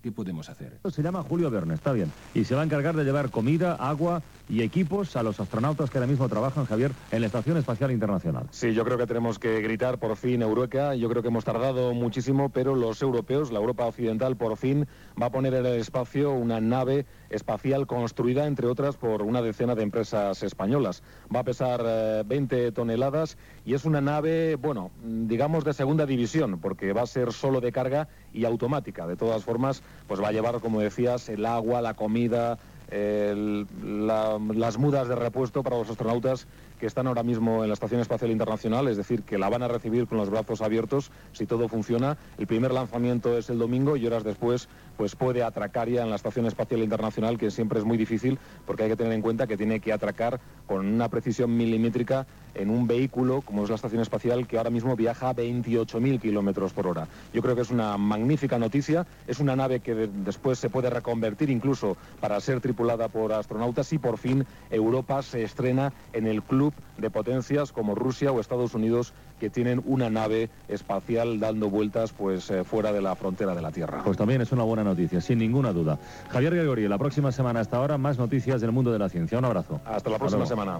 ¿Qué podemos hacer? Se llama Julio Verne, está bien. Y se va a encargar de llevar comida, agua y equipos a los astronautas que ahora mismo trabajan, Javier, en la Estación Espacial Internacional. Sí, yo creo que tenemos que gritar por fin Eureka. Yo creo que hemos tardado muchísimo, pero los europeos, la Europa occidental, por fin va a poner en el espacio una nave espacial construida, entre otras, por una decena de empresas españolas. Va a pesar 20 toneladas y es una nave, bueno, digamos de segunda división, porque va a ser solo de carga y automática. De todas formas, pues va a llevar, como decías, el agua, la comida, las mudas de repuesto para los astronautas que están ahora mismo en la Estación Espacial Internacional, es decir, que la van a recibir con los brazos abiertos si todo funciona. El primer lanzamiento es el domingo y horas después pues puede atracar ya en la Estación Espacial Internacional, que siempre es muy difícil porque hay que tener en cuenta que tiene que atracar con una precisión milimétrica en un vehículo como es la Estación Espacial, que ahora mismo viaja a 28.000 kilómetros por hora. Yo creo que es una magnífica noticia, es una nave que después se puede reconvertir incluso para ser tripulada por astronautas y por fin Europa se estrena en el club de potencias como Rusia o Estados Unidos, que tienen una nave espacial dando vueltas pues fuera de la frontera de la Tierra. Pues también es una buena noticia, sin ninguna duda. Javier Gregori, la próxima semana hasta ahora más noticias del mundo de la ciencia. Un abrazo. Hasta la próxima semana.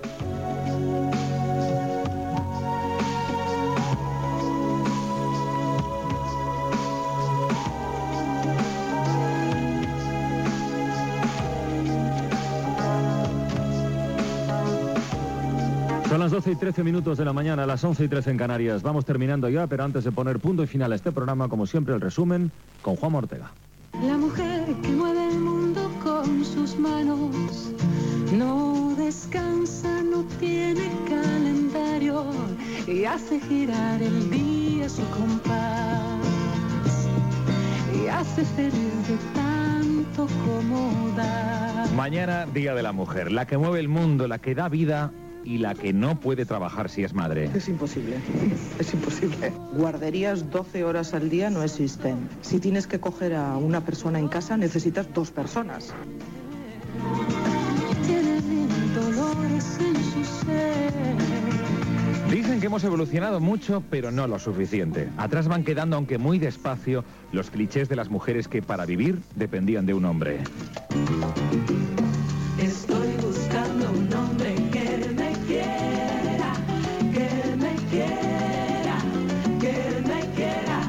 Son las 12 y 13 minutos de la mañana, las 11 y 13 en Canarias. Vamos terminando ya, pero antes de poner punto y final a este programa, como siempre, el resumen con Juan Ortega. La mujer que mueve el mundo con sus manos no descansa, no tiene calendario y hace girar el día a su compás y hace feliz de tanto como da. Mañana, Día de la Mujer, la que mueve el mundo, la que da vida y la que no puede trabajar si es madre. Es imposible, es imposible. Guarderías 12 horas al día no existen. Si tienes que coger a una persona en casa, necesitas 2 personas. Tiene dolores en su ser. Dicen que hemos evolucionado mucho, pero no lo suficiente. Atrás van quedando, aunque muy despacio, los clichés de las mujeres que para vivir dependían de un hombre. Estoy buscando un hombre que me quiera, que me quiera, que me quiera.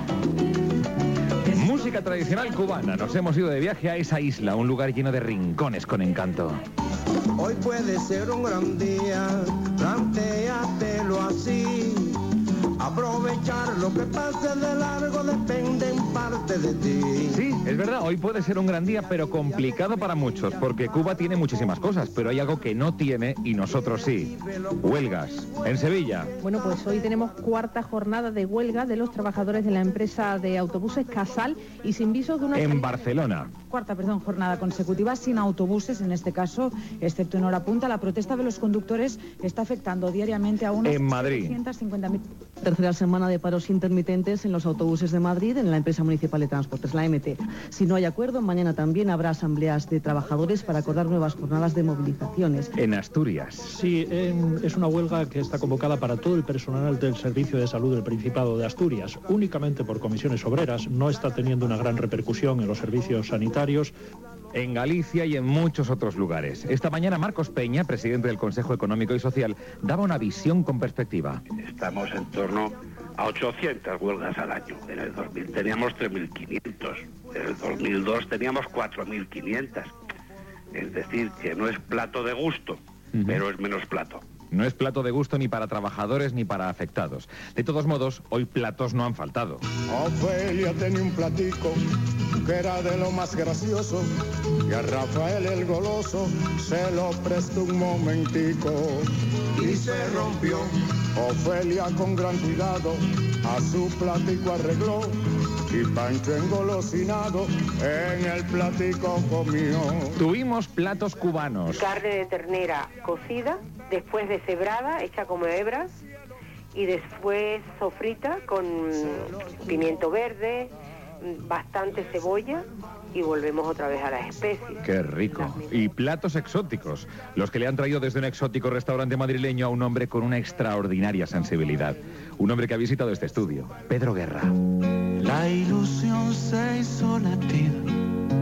Música tradicional cubana. Nos hemos ido de viaje a esa isla, un lugar lleno de rincones con encanto. Hoy puede ser un gran día, plantéatelo así. Aprovechar lo que pase de largo depende en parte de ti. Sí, es verdad, hoy puede ser un gran día, pero complicado para muchos, porque Cuba tiene muchísimas cosas, pero hay algo que no tiene y nosotros sí. Huelgas. En Sevilla. Bueno, pues hoy tenemos cuarta jornada de huelga de los trabajadores de la empresa de autobuses Casal y sin visos de una... En Barcelona. Cuarta jornada consecutiva sin autobuses, en este caso, excepto en hora punta. La protesta de los conductores está afectando diariamente a unas... En Madrid. 750.000... Tercera semana de paros intermitentes en los autobuses de Madrid, en la empresa municipal de transportes, la MT. Si no hay acuerdo, mañana también habrá asambleas de trabajadores para acordar nuevas jornadas de movilizaciones. En Asturias. Sí, es una huelga que está convocada para todo el personal del Servicio de Salud del Principado de Asturias. Únicamente por comisiones obreras, no está teniendo una gran repercusión en los servicios sanitarios. En Galicia y en muchos otros lugares. Esta mañana Marcos Peña, presidente del Consejo Económico y Social, daba una visión con perspectiva. Estamos en torno a 800 huelgas al año. En el 2000 teníamos 3.500. En el 2002 teníamos 4.500. Es decir, que no es plato de gusto, pero es menos plato. No es plato de gusto ni para trabajadores ni para afectados. De todos modos, hoy platos no han faltado. Ofelia tenía un platico que era de lo más gracioso y a Rafael el goloso se lo prestó un momentico y se rompió. Ofelia con gran cuidado a su platico arregló y Pancho engolosinado en el platico comió. Tuvimos platos cubanos. Carne de ternera cocida, después deshebrada, hecha como hebras, y después sofrita con pimiento verde, bastante cebolla, y volvemos otra vez a las especies. ¡Qué rico! Y platos exóticos, los que le han traído desde un exótico restaurante madrileño a un hombre con una extraordinaria sensibilidad. Un hombre que ha visitado este estudio, Pedro Guerra. La ilusión se hizo latir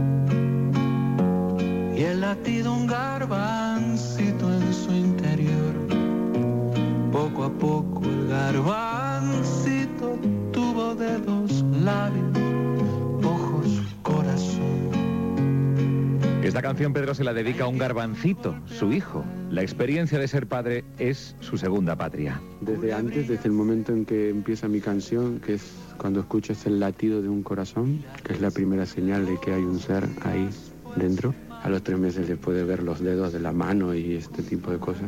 latido un garbancito en su interior. Poco a poco el garbancito tuvo dedos, labios, ojos, corazón. Esta canción Pedro se la dedica a un garbancito, su hijo. La experiencia de ser padre es su segunda patria. Desde el momento en que empieza mi canción, que es cuando escuchas el latido de un corazón, que es la primera señal de que hay un ser ahí dentro. A los 3 meses se puede ver los dedos de la mano y este tipo de cosas.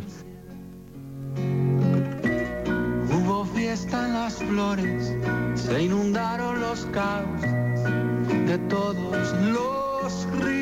Hubo fiesta en las flores, se inundaron los caos de todos los ríos.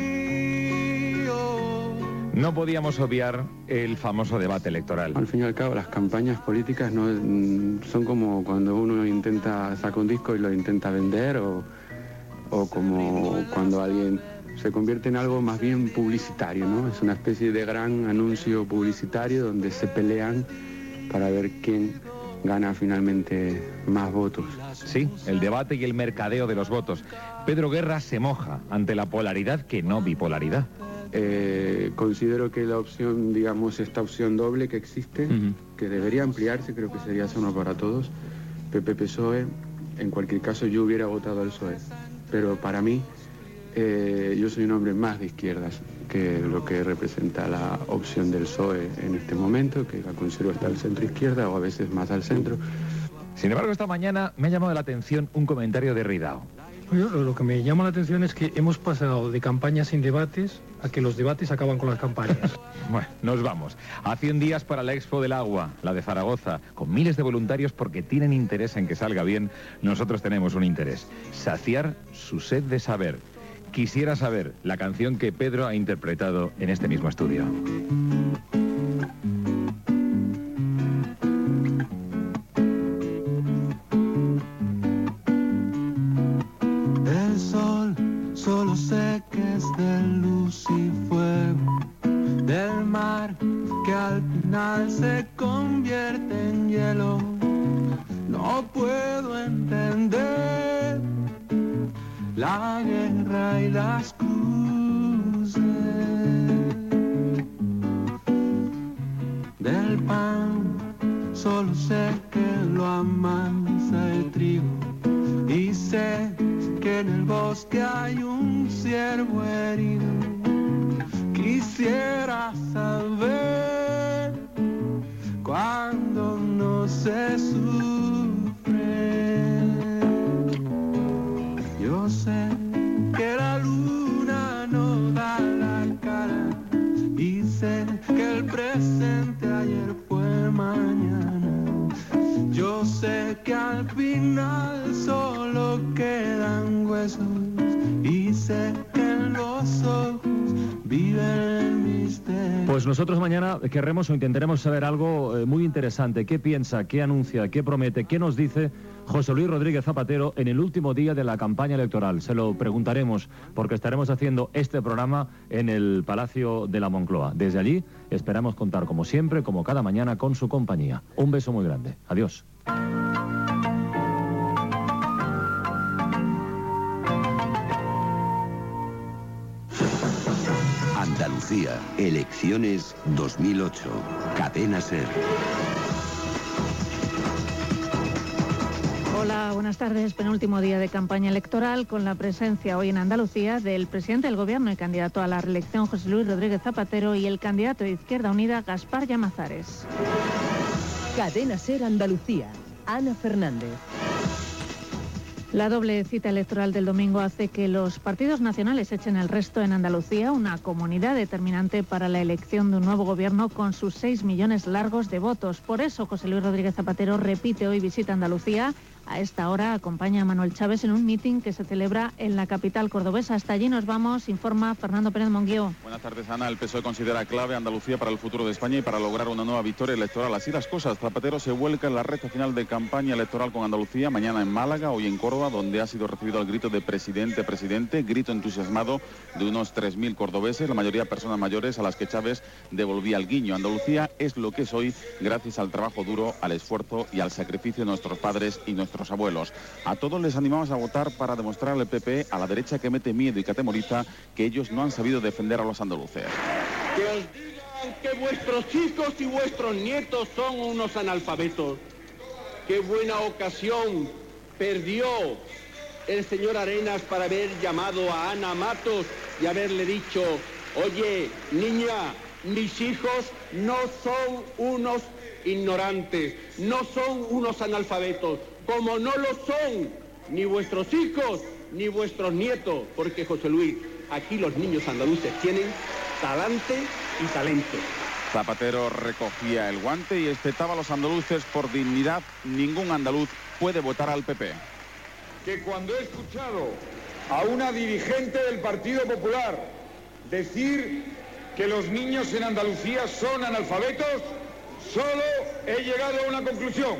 No podíamos obviar el famoso debate electoral. Al fin y al cabo, las campañas políticas no son como cuando uno saca un disco y lo intenta vender, o como cuando alguien se convierte en algo más bien publicitario, ¿no? Es una especie de gran anuncio publicitario donde se pelean para ver quién gana finalmente más votos. Sí, el debate y el mercadeo de los votos. Pedro Guerra se moja ante la polaridad que no bipolaridad. Considero que la opción, digamos, esta opción doble que existe, que debería ampliarse, creo que sería sano para todos, PP-PSOE, en cualquier caso yo hubiera votado al PSOE, pero para mí, yo soy un hombre más de izquierdas que lo que representa la opción del PSOE en este momento, que la considero hasta al centro izquierda o a veces más al centro. Sin embargo, esta mañana me ha llamado la atención un comentario de Ridao. Lo que me llama la atención es que hemos pasado de campañas sin debates a que los debates acaban con las campañas. Bueno, nos vamos. A 100 días para la Expo del Agua, la de Zaragoza, con miles de voluntarios porque tienen interés en que salga bien. Nosotros tenemos un interés: saciar su sed de saber. Quisiera saber la canción que Pedro ha interpretado en este mismo estudio. El sol solo sé que es de luz y fuego, del mar que al final se convierte en hielo. No puedo entender la guerra y las cruces. Del pan solo sé que lo amansa el trigo, y sé que en el bosque hay un ciervo herido. Quisiera saber cuándo no se sufre. Yo sé que la luna no da la cara, y sé que el presente ayer fue mañana. Yo sé que al final solo quedan huesos, y sé que en los ojos vive el misterio. Pues nosotros mañana querremos o intentaremos saber algo muy interesante. ¿Qué piensa, qué anuncia, qué promete, qué nos dice José Luis Rodríguez Zapatero en el último día de la campaña electoral? Se lo preguntaremos porque estaremos haciendo este programa en el Palacio de la Moncloa. Desde allí esperamos contar, como siempre, como cada mañana, con su compañía. Un beso muy grande. Adiós. Andalucía, elecciones 2008. Cadena SER. Hola, buenas tardes. Penúltimo día de campaña electoral con la presencia hoy en Andalucía del presidente del Gobierno y candidato a la reelección José Luis Rodríguez Zapatero y el candidato de Izquierda Unida Gaspar Llamazares. Cadena SER Andalucía. Ana Fernández. La doble cita electoral del domingo hace que los partidos nacionales echen el resto en Andalucía, una comunidad determinante para la elección de un nuevo gobierno con sus 6 millones largos de votos. Por eso José Luis Rodríguez Zapatero repite hoy visita Andalucía. A esta hora acompaña a Manuel Chávez en un mitin que se celebra en la capital cordobesa. Hasta allí nos vamos, informa Fernando Pérez Monguío. Buenas tardes, Ana. El PSOE considera clave Andalucía para el futuro de España y para lograr una nueva victoria electoral. Así las cosas, Zapatero se vuelca en la recta final de campaña electoral con Andalucía, mañana en Málaga, hoy en Córdoba, donde ha sido recibido el grito de presidente, presidente, grito entusiasmado de unos 3.000 cordobeses, la mayoría personas mayores a las que Chávez devolvía el guiño. Andalucía es lo que es hoy gracias al trabajo duro, al esfuerzo y al sacrificio de nuestros padres y nuestros nuestros abuelos. A todos les animamos a votar para demostrar al PP, a la derecha que mete miedo y que atemoriza, que ellos no han sabido defender a los andaluces. Que os digan que vuestros hijos y vuestros nietos son unos analfabetos. Qué buena ocasión perdió el señor Arenas para haber llamado a Ana Matos y haberle dicho: oye, niña, mis hijos no son unos ignorantes, no son unos analfabetos, como no lo son ni vuestros hijos ni vuestros nietos, porque José Luis, aquí los niños andaluces tienen talante y talento. Zapatero recogía el guante y excitaba a los andaluces por dignidad. Ningún andaluz puede votar al PP. Que cuando he escuchado a una dirigente del Partido Popular decir que los niños en Andalucía son analfabetos, solo he llegado a una conclusión: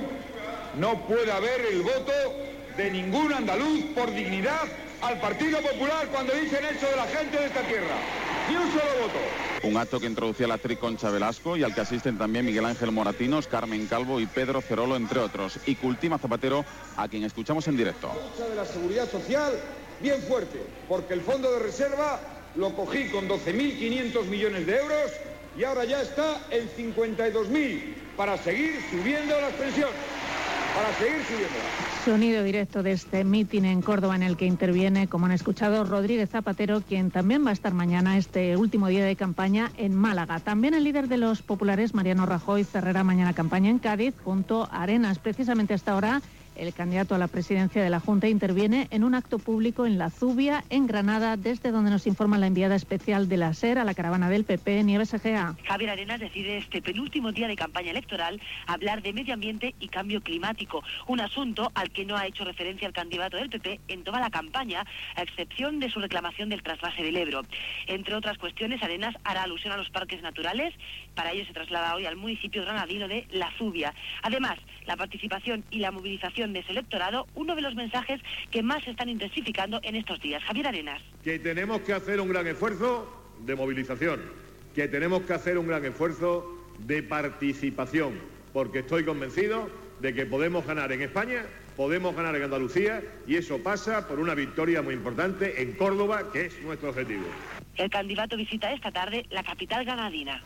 no puede haber el voto de ningún andaluz por dignidad al Partido Popular cuando dicen eso de la gente de esta tierra. Ni un solo voto. Un acto que introducía la actriz Concha Velasco y al que asisten también Miguel Ángel Moratinos, Carmen Calvo y Pedro Cerolo, entre otros. Y cultima Zapatero, a quien escuchamos en directo. De la Seguridad Social bien fuerte, porque el fondo de reserva lo cogí con 12.500 millones de euros y ahora ya está en 52.000 para seguir subiendo las pensiones. Para seguir subiéndolas. Sonido directo de este mitin en Córdoba en el que interviene, como han escuchado, Rodríguez Zapatero, quien también va a estar mañana, este último día de campaña, en Málaga. También el líder de los populares, Mariano Rajoy, cerrará mañana campaña en Cádiz junto a Arenas. Precisamente hasta ahora, el candidato a la presidencia de la Junta interviene en un acto público en La Zubia, en Granada, desde donde nos informa la enviada especial de la SER a la caravana del PP, Nieves Egea. Javier Arenas decide este penúltimo día de campaña electoral hablar de medio ambiente y cambio climático, un asunto al que no ha hecho referencia el candidato del PP en toda la campaña, a excepción de su reclamación del trasvase del Ebro. Entre otras cuestiones, Arenas hará alusión a los parques naturales. Para ello se traslada hoy al municipio granadino de La Zubia. Además, la participación y la movilización de ese electorado, uno de los mensajes que más se están intensificando en estos días. Javier Arenas. Que tenemos que hacer un gran esfuerzo de movilización, que tenemos que hacer un gran esfuerzo de participación, porque estoy convencido de que podemos ganar en España, podemos ganar en Andalucía, y eso pasa por una victoria muy importante en Córdoba, que es nuestro objetivo. El candidato visita esta tarde la capital granadina.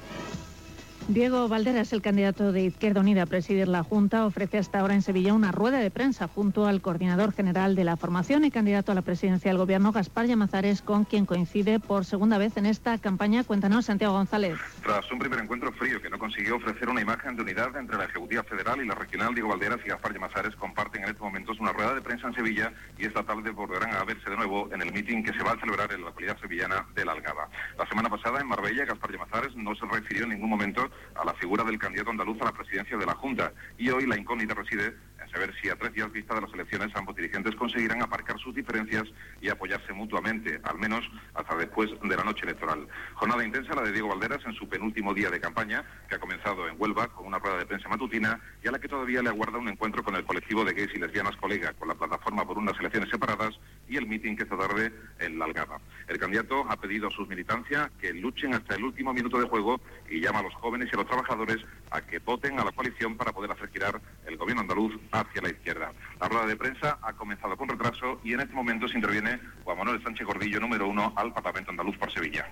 Diego Valderas, el candidato de Izquierda Unida a presidir la Junta, ofrece hasta ahora en Sevilla una rueda de prensa junto al coordinador general de la formación y candidato a la presidencia del Gobierno, Gaspar Llamazares, con quien coincide por segunda vez en esta campaña. Cuéntanos, Santiago González. Tras un primer encuentro frío que no consiguió ofrecer una imagen de unidad entre la Ejecutiva Federal y la regional, Diego Valderas y Gaspar Llamazares comparten en estos momentos una rueda de prensa en Sevilla y esta tarde volverán a verse de nuevo en el mitin que se va a celebrar en la localidad sevillana de La Algaba. La semana pasada en Marbella, Gaspar Llamazares no se refirió en ningún momento a la figura del candidato andaluz a la presidencia de la Junta, y hoy la incógnita reside en saber si a 3 días vista de las elecciones ambos dirigentes conseguirán aparcar sus diferencias y apoyarse mutuamente, al menos hasta después de la noche electoral. Jornada intensa la de Diego Valderas en su penúltimo día de campaña, que ha comenzado en Huelva con una rueda de prensa matutina y a la que todavía le aguarda un encuentro con el colectivo de gays y lesbianas Colega, con la plataforma por unas elecciones separadas y el mitin que esta tarde en La Algaba. El candidato ha pedido a sus militancias que luchen hasta el último minuto de juego y llama a los jóvenes y a los trabajadores a que voten a la coalición para poder hacer girar el gobierno andaluz hacia la izquierda. La rueda de prensa ha comenzado con retraso y en este momento se interviene Juan Manuel Sánchez Gordillo, número 1 al Parlamento andaluz por Sevilla.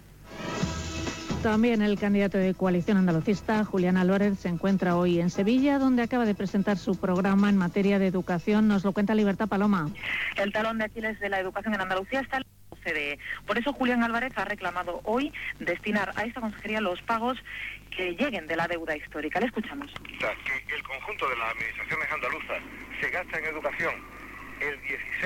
También el candidato de Coalición Andalucista, Julián Álvarez, se encuentra hoy en Sevilla, donde acaba de presentar su programa en materia de educación. Nos lo cuenta Libertad Paloma. El talón de Aquiles de la educación en Andalucía está en la OCDE. Por eso Julián Álvarez ha reclamado hoy destinar a esta consejería los pagos que lleguen de la deuda histórica. Le escuchamos. O sea, que el conjunto de las administraciones andaluzas se gasta en educación el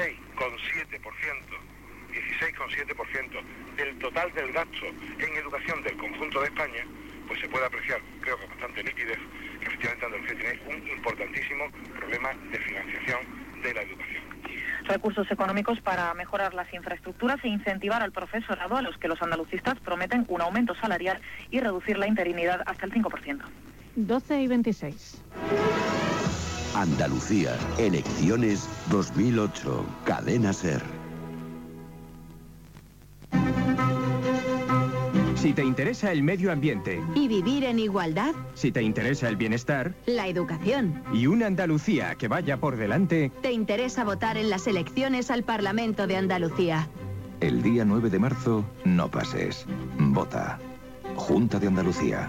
16,7% del total del gasto en educación del conjunto de España, pues se puede apreciar, creo que bastante nitidez, que efectivamente Andalucía tiene un importantísimo problema de financiación de la educación. Recursos económicos para mejorar las infraestructuras e incentivar al profesorado, a los que los andalucistas prometen un aumento salarial y reducir la interinidad hasta el 5%. 12:26. Andalucía, elecciones 2008, Cadena SER. Si te interesa el medio ambiente. ¿Y vivir en igualdad? Si te interesa el bienestar. La educación. Y una Andalucía que vaya por delante. ¿Te interesa votar en las elecciones al Parlamento de Andalucía? El día 9 de marzo, no pases. Vota. Junta de Andalucía.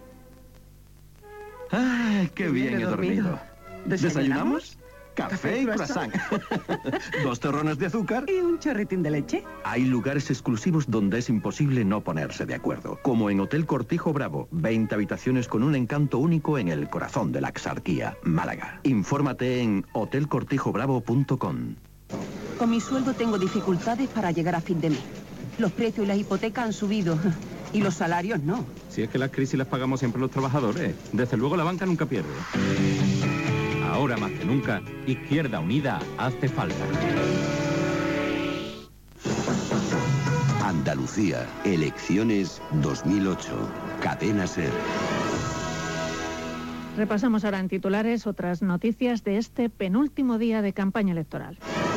¡Ay, qué bien he dormido! ¿Desayunamos? Café y croissant. 2 terrones de azúcar. ¿Y un chorritín de leche? Hay lugares exclusivos donde es imposible no ponerse de acuerdo. Como en Hotel Cortijo Bravo. 20 habitaciones con un encanto único en el corazón de la Axarquía, Málaga. Infórmate en hotelcortijobravo.com. Con mi sueldo tengo dificultades para llegar a fin de mes. Los precios y las hipotecas han subido. Y los salarios no. Si es que las crisis las pagamos siempre los trabajadores. Desde luego la banca nunca pierde. Ahora más que nunca, Izquierda Unida hace falta. Andalucía, elecciones 2008. Cadena SER. Repasamos ahora en titulares otras noticias de este penúltimo día de campaña electoral.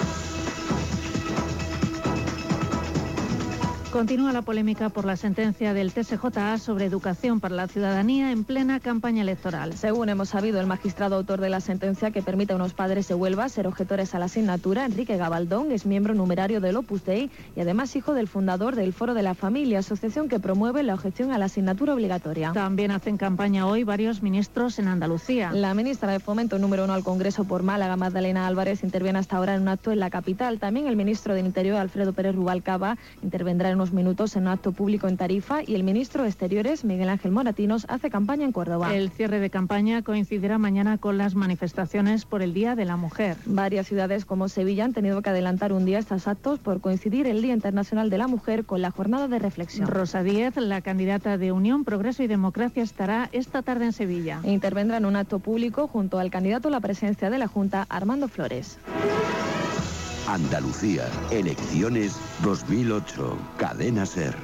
Continúa la polémica por la sentencia del TSJA sobre educación para la ciudadanía en plena campaña electoral. Según hemos sabido, el magistrado autor de la sentencia que permite a unos padres de Huelva ser objetores a la asignatura, Enrique Gabaldón, es miembro numerario del Opus Dei y además hijo del fundador del Foro de la Familia, asociación que promueve la objeción a la asignatura obligatoria. También hacen campaña hoy varios ministros en Andalucía. La ministra de Fomento número 1 al Congreso por Málaga, Magdalena Álvarez, interviene hasta ahora en un acto en la capital. También el ministro del Interior, Alfredo Pérez Rubalcaba, intervendrá en unos minutos en un acto público en Tarifa y el ministro de Exteriores, Miguel Ángel Moratinos, hace campaña en Córdoba. El cierre de campaña coincidirá mañana con las manifestaciones por el Día de la Mujer. Varias ciudades como Sevilla han tenido que adelantar un día estos actos por coincidir el Día Internacional de la Mujer con la jornada de reflexión. Rosa Díez, la candidata de Unión, Progreso y Democracia, estará esta tarde en Sevilla. E intervendrá en un acto público junto al candidato a la presidencia de la Junta, Armando Flores. Andalucía, elecciones 2008. Cadena SER.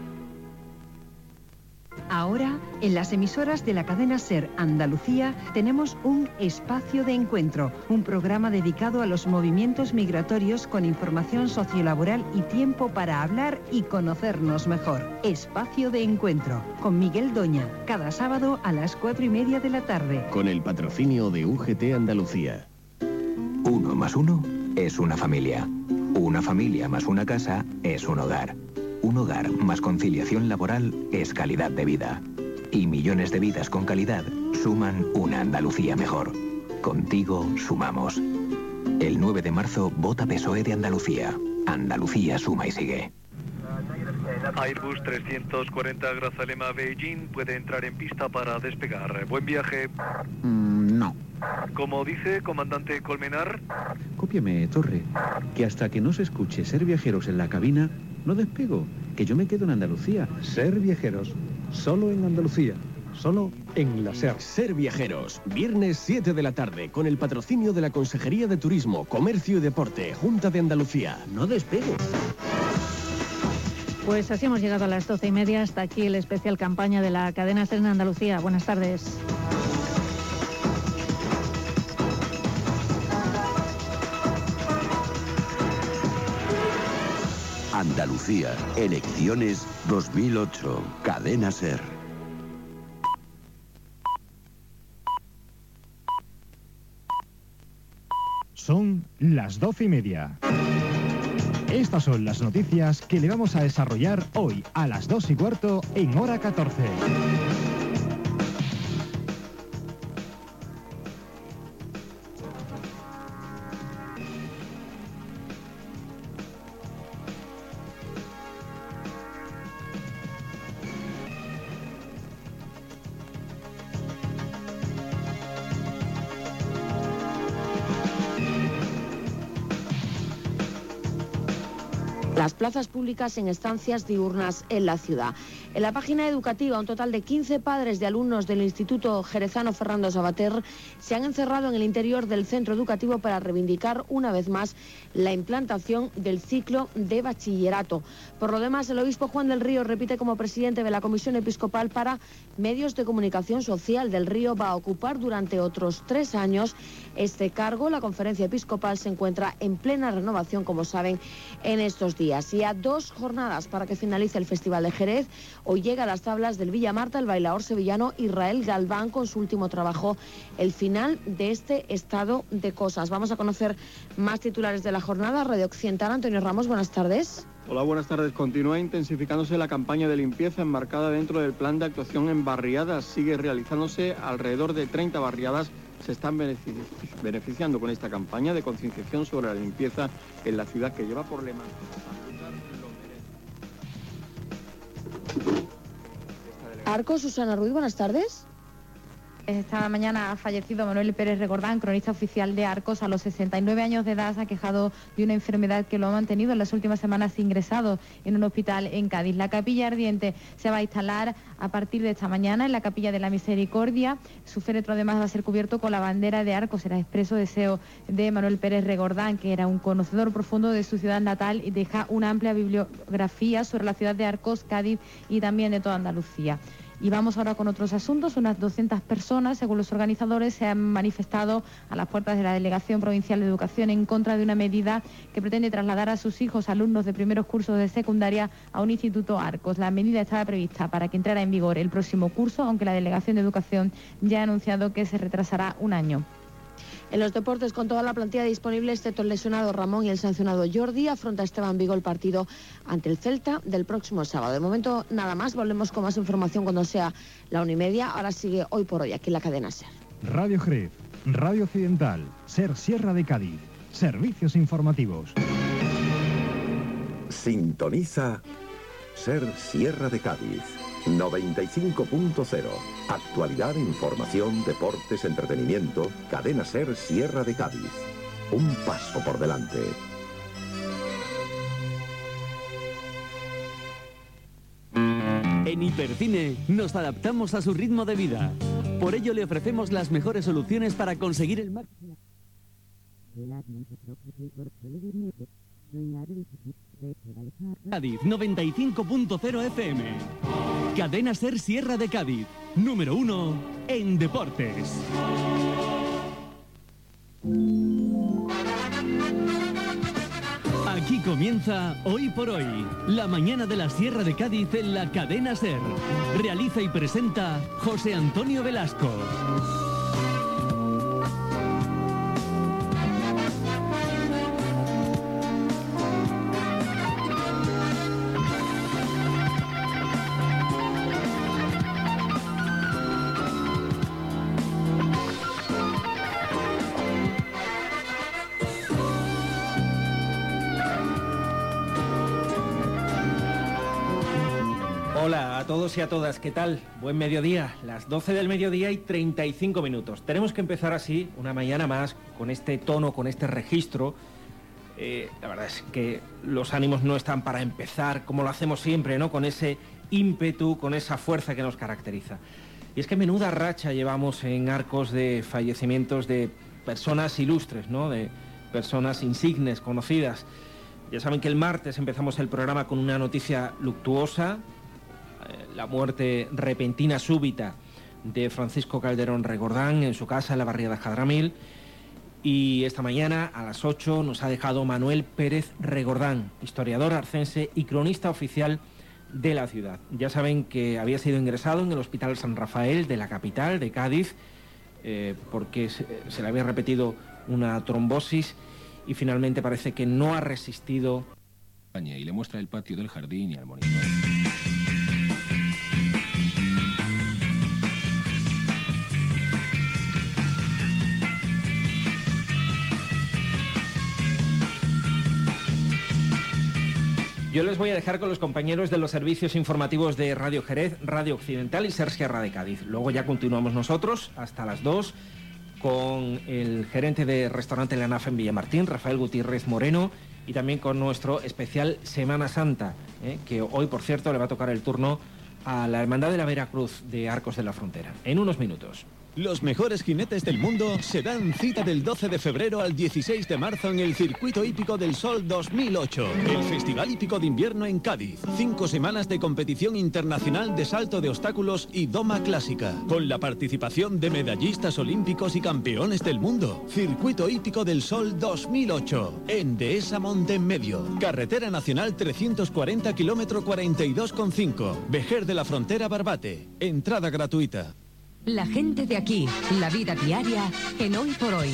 Ahora, en las emisoras de la cadena SER Andalucía, tenemos un espacio de encuentro, un programa dedicado a los movimientos migratorios con información sociolaboral y tiempo para hablar y conocernos mejor. Espacio de encuentro, con Miguel Doña, cada sábado a las 4:30 de la tarde. Con el patrocinio de UGT Andalucía. 1 más 1 es una familia. Una familia más una casa es un hogar. Un hogar más conciliación laboral es calidad de vida. Y millones de vidas con calidad suman una Andalucía mejor. Contigo sumamos. El 9 de marzo vota PSOE de Andalucía. Andalucía suma y sigue. Airbus 340 Grazalema-Beijing puede entrar en pista para despegar. Buen viaje. No. Como dice, comandante Colmenar. Cópiame, Torre, que hasta que no se escuche Ser Viajeros en la cabina, no despego, que yo me quedo en Andalucía. Ser Viajeros, solo en Andalucía, solo en la SER. Ser Viajeros, viernes 7 de la tarde, con el patrocinio de la Consejería de Turismo, Comercio y Deporte, Junta de Andalucía. No despego. Pues así hemos llegado a las 12:30. Hasta aquí el especial campaña de la cadena SER en Andalucía. Buenas tardes. Andalucía, elecciones 2008. Cadena SER. Son las 12:30. Estas son las noticias que le vamos a desarrollar hoy a las 2:15 en hora 14. Las plazas públicas en estancias diurnas en la ciudad. En la página educativa, un total de 15 padres de alumnos del Instituto Jerezano Fernando Savater se han encerrado en el interior del centro educativo para reivindicar una vez más la implantación del ciclo de bachillerato. Por lo demás, el obispo Juan del Río repite como presidente de la Comisión Episcopal para Medios de Comunicación Social. Del Río va a ocupar durante otros 3 años este cargo. La conferencia episcopal se encuentra en plena renovación, como saben, en estos días. días y a 2 jornadas para que finalice el Festival de Jerez. Hoy llega a las tablas del Villa Marta el bailaor sevillano Israel Galván con su último trabajo, el final de este estado de cosas. Vamos a conocer más titulares de la jornada. Radio Occidental, Antonio Ramos, buenas tardes. Hola, buenas tardes. Continúa intensificándose la campaña de limpieza enmarcada dentro del plan de actuación en barriadas. Sigue realizándose alrededor de 30 barriadas. Se están beneficiando con esta campaña de concienciación sobre la limpieza en la ciudad, que lleva por lema... Arcos, Susana Ruiz, buenas tardes. Esta mañana ha fallecido Manuel Pérez Regordán, cronista oficial de Arcos. A los 69 años de edad se ha quejado de una enfermedad que lo ha mantenido en las últimas semanas ingresado en un hospital en Cádiz. La capilla ardiente se va a instalar a partir de esta mañana en la Capilla de la Misericordia. Su féretro además va a ser cubierto con la bandera de Arcos. Era expreso deseo de Manuel Pérez Regordán, que era un conocedor profundo de su ciudad natal y deja una amplia bibliografía sobre la ciudad de Arcos, Cádiz y también de toda Andalucía. Y vamos ahora con otros asuntos. Unas 200 personas, según los organizadores, se han manifestado a las puertas de la Delegación Provincial de Educación en contra de una medida que pretende trasladar a sus hijos, alumnos de primeros cursos de secundaria, a un instituto Arcos. La medida estaba prevista para que entrara en vigor el próximo curso, aunque la Delegación de Educación ya ha anunciado que se retrasará un año. En los deportes, con toda la plantilla disponible, excepto el lesionado Ramón y el sancionado Jordi, afronta Esteban Vigo el partido ante el Celta del próximo sábado. De momento, nada más. Volvemos con más información cuando sea la 1:30. Ahora sigue Hoy por Hoy, aquí en la cadena SER. Radio Jerez, Radio Occidental, SER Sierra de Cádiz. Servicios informativos. Sintoniza SER Sierra de Cádiz. 95.0. Actualidad, información, deportes, entretenimiento. Cadena SER Sierra de Cádiz. Un paso por delante. En Hipercine nos adaptamos a su ritmo de vida. Por ello le ofrecemos las mejores soluciones para conseguir el máximo. Cádiz 95.0 FM. Cadena SER Sierra de Cádiz. Número 1 en deportes. Aquí comienza Hoy por Hoy, la mañana de la Sierra de Cádiz en la cadena SER. Realiza y presenta José Antonio Velasco. Hola a todos y a todas, ¿qué tal? Buen mediodía, las 12 del mediodía y 35 minutos. Tenemos que empezar así, una mañana más, con este tono, con este registro. La verdad es que los ánimos no están para empezar, como lo hacemos siempre, ¿no? Con ese ímpetu, con esa fuerza que nos caracteriza. Y es que menuda racha llevamos en Arcos de fallecimientos de personas ilustres, ¿no? De personas insignes, conocidas. Ya saben que el martes empezamos el programa con una noticia luctuosa, la muerte repentina, súbita, de Francisco Calderón Regordán en su casa en la barriada Jadramil. Y esta mañana a las 8 nos ha dejado Manuel Pérez Regordán, historiador arcense y cronista oficial de la ciudad. Ya saben que había sido ingresado en el Hospital San Rafael de la capital de Cádiz porque se le había repetido una trombosis y finalmente parece que no ha resistido. Y le muestra el patio del jardín y al monitor. Yo les voy a dejar con los compañeros de los servicios informativos de Radio Jerez, Radio Occidental y SER Sierra de Cádiz. Luego ya continuamos nosotros hasta las 2 con el gerente de restaurante La Nafa en Villamartín, Rafael Gutiérrez Moreno, y también con nuestro especial Semana Santa, que hoy, por cierto, le va a tocar el turno a la Hermandad de la Veracruz de Arcos de la Frontera. En unos minutos. Los mejores jinetes del mundo se dan cita del 12 de febrero al 16 de marzo en el Circuito Hípico del Sol 2008, el Festival Hípico de Invierno en Cádiz. 5 semanas de competición internacional de salto de obstáculos y doma clásica, con la participación de medallistas olímpicos y campeones del mundo. Circuito Hípico del Sol 2008, en Dehesa Montemedio, Carretera Nacional 340 km 42,5, Vejer de la Frontera Barbate. Entrada gratuita. La gente de aquí, la vida diaria en Hoy por Hoy.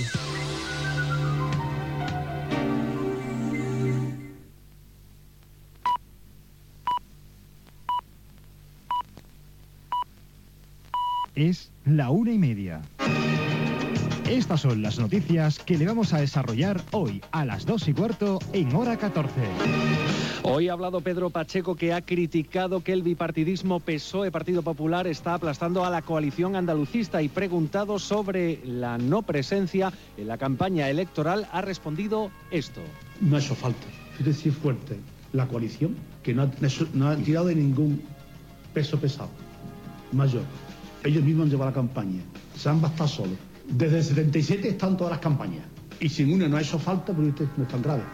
Es la 1:30. Estas son las noticias que le vamos a desarrollar hoy a las 2:15 en hora 14. Hoy ha hablado Pedro Pacheco, que ha criticado que el bipartidismo PSOE-Partido Popular está aplastando a la coalición andalucista, y preguntado sobre la no presencia en la campaña electoral ha respondido esto. No ha hecho falta. Es decir, fuerte la coalición, que no ha tirado de ningún peso pesado mayor. Ellos mismos han llevado la campaña, se han bastado solos. Desde el 77 están todas las campañas, y sin una no ha hecho falta, porque usted no es tan grave.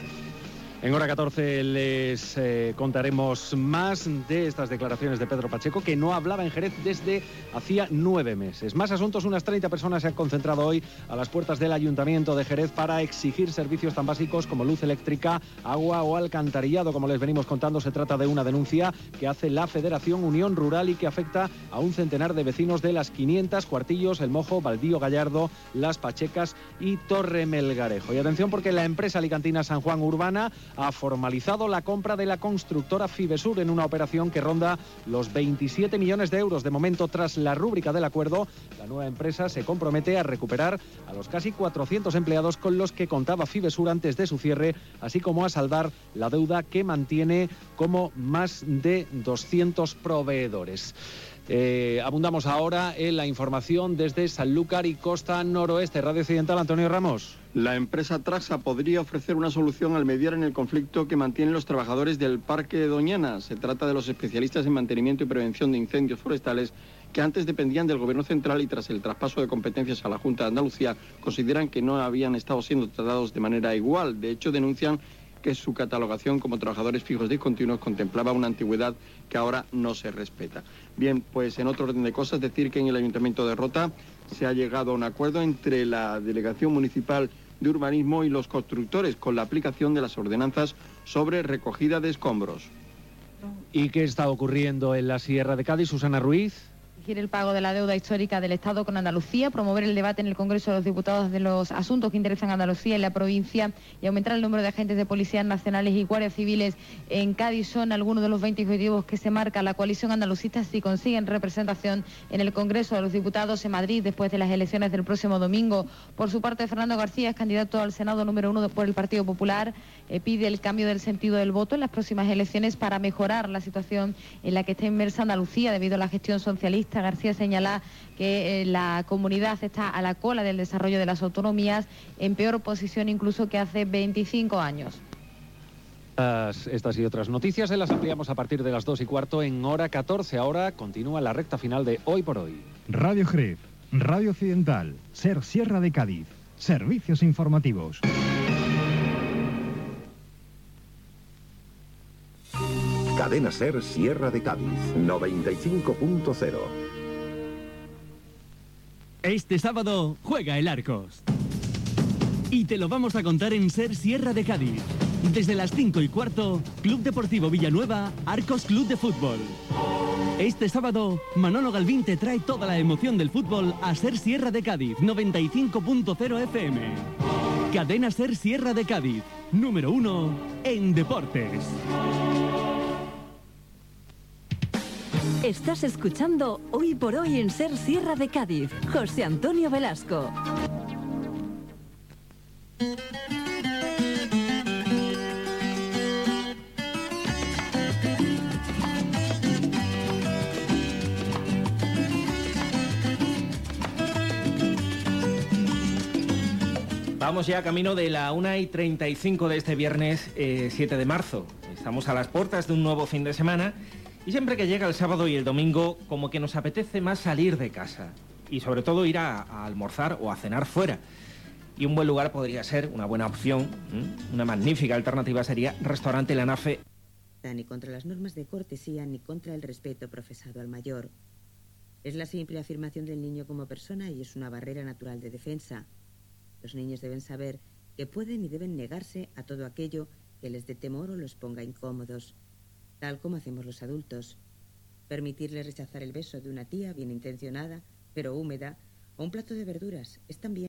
En hora 14 les contaremos más de estas declaraciones de Pedro Pacheco, que no hablaba en Jerez desde hacía 9 meses. Más asuntos: unas 30 personas se han concentrado hoy a las puertas del Ayuntamiento de Jerez para exigir servicios tan básicos como luz eléctrica, agua o alcantarillado. Como les venimos contando, se trata de una denuncia que hace la Federación Unión Rural y que afecta a un centenar de vecinos de Las 500, Cuartillos, El Mojo, Baldío Gallardo, Las Pachecas y Torre Melgarejo. Y atención, porque la empresa alicantina San Juan Urbana ha formalizado la compra de la constructora Fibesur en una operación que ronda los 27 millones de euros. De momento, tras la rúbrica del acuerdo, la nueva empresa se compromete a recuperar a los casi 400 empleados con los que contaba Fibesur antes de su cierre, así como a saldar la deuda que mantiene como más de 200 proveedores. Abundamos ahora en la información desde Sanlúcar y Costa Noroeste. Radio Occidental, Antonio Ramos. La empresa Traxa podría ofrecer una solución al mediar en el conflicto que mantienen los trabajadores del Parque de Doñana. Se trata de los especialistas en mantenimiento y prevención de incendios forestales, que antes dependían del Gobierno central y tras el traspaso de competencias a la Junta de Andalucía consideran que no habían estado siendo tratados de manera igual. De hecho, denuncian que su catalogación como trabajadores fijos discontinuos contemplaba una antigüedad que ahora no se respeta. Bien, pues en otro orden de cosas, decir que en el Ayuntamiento de Rota se ha llegado a un acuerdo entre la Delegación Municipal de Urbanismo y los constructores con la aplicación de las ordenanzas sobre recogida de escombros. ¿Y qué está ocurriendo en la Sierra de Cádiz, Susana Ruiz? El pago de la deuda histórica del Estado con Andalucía, promover el debate en el Congreso de los Diputados de los asuntos que interesan a Andalucía y la provincia, y aumentar el número de agentes de policías nacionales y guardias civiles en Cádiz son algunos de los 20 objetivos que se marca la coalición andalucista si consiguen representación en el Congreso de los Diputados en Madrid después de las elecciones del próximo domingo. Por su parte, Fernando García es candidato al Senado número 1 por el Partido Popular. Pide el cambio del sentido del voto en las próximas elecciones para mejorar la situación en la que está inmersa Andalucía debido a la gestión socialista. García señala que la comunidad está a la cola del desarrollo de las autonomías, en peor posición incluso que hace 25 años. Estas y otras noticias se las ampliamos a partir de las 2:15 en hora 14. Ahora continúa la recta final de Hoy por Hoy. Radio Jerez, Radio Occidental, SER Sierra de Cádiz, servicios informativos. Cadena SER Sierra de Cádiz, 95.0. Este sábado juega el Arcos. Y te lo vamos a contar en SER Sierra de Cádiz. Desde las 5:15, Club Deportivo Villanueva, Arcos Club de Fútbol. Este sábado, Manolo Galvín te trae toda la emoción del fútbol a SER Sierra de Cádiz, 95.0 FM. Cadena SER Sierra de Cádiz, número 1 en deportes. Estás escuchando Hoy por Hoy en SER Sierra de Cádiz. José Antonio Velasco. Vamos ya camino de la 1:35 de este viernes 7 de marzo. Estamos a las puertas de un nuevo fin de semana y siempre que llega el sábado y el domingo como que nos apetece más salir de casa. y sobre todo ir a almorzar o a cenar fuera. Y un buen lugar podría ser, una buena opción, una magnífica alternativa sería Restaurante La Nafe. Ni contra las normas de cortesía ni contra el respeto profesado al mayor. Es la simple afirmación del niño como persona y es una barrera natural de defensa. Los niños deben saber que pueden y deben negarse a todo aquello que les dé temor o los ponga incómodos, tal como hacemos los adultos. Permitirles rechazar el beso de una tía bien intencionada, pero húmeda, o un plato de verduras es también